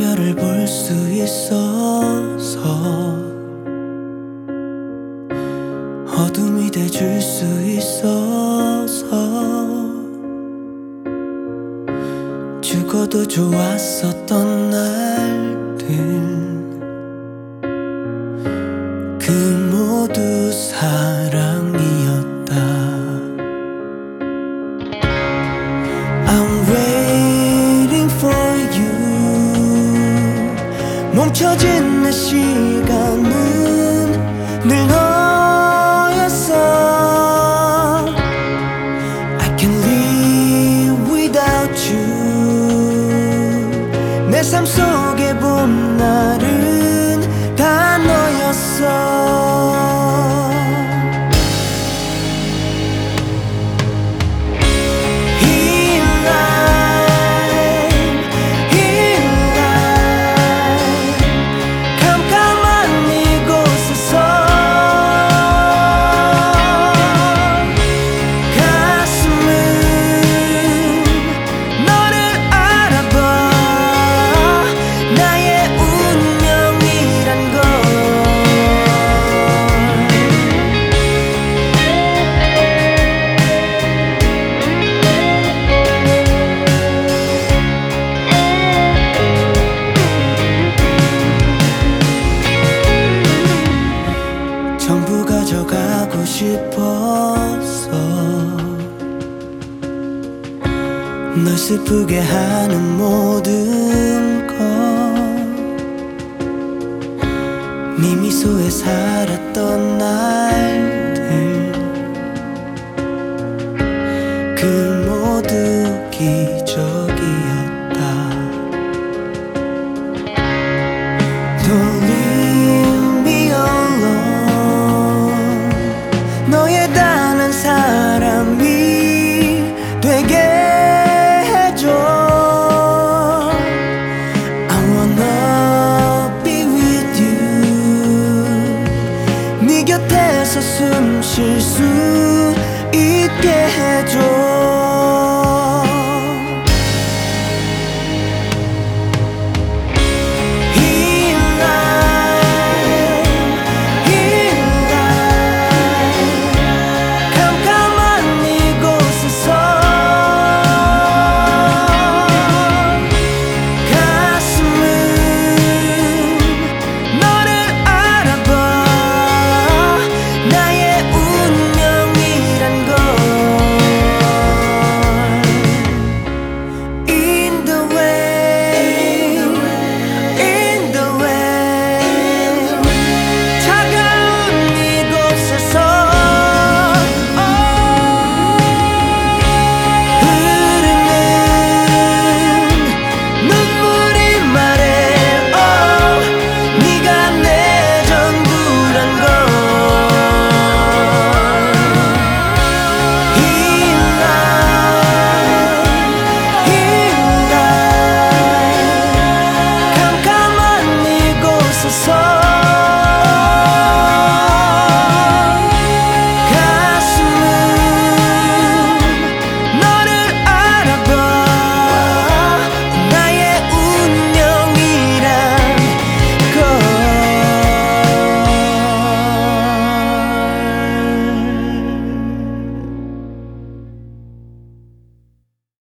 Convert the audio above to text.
별을 볼 수 있어서 어둠이 돼줄 수 있어서 죽어도 좋았었던 날들 그 모두 사랑이었다. I'm waiting for you. 멈춰진 내 시간은 늘 너였어. I can't live without you. 내 삶 속의 봄날은 다 너였어. 전부 가져가고 싶었어. 널 슬프게 하는 모든 것 네 미소에 살았던 날들 그 모두 기적이었다. Don't leave me alone. 너의 단 한 사람이 되게 해줘. I wanna be with you. 네 곁에서 숨 쉴 수